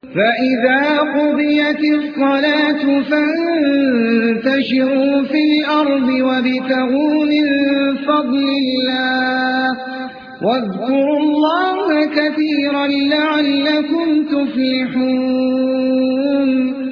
فإذا قضيت الصلاة فانتشروا في الأرض وابتغوا من فضل الله واذكروا الله كثيرا لعلكم تفلحون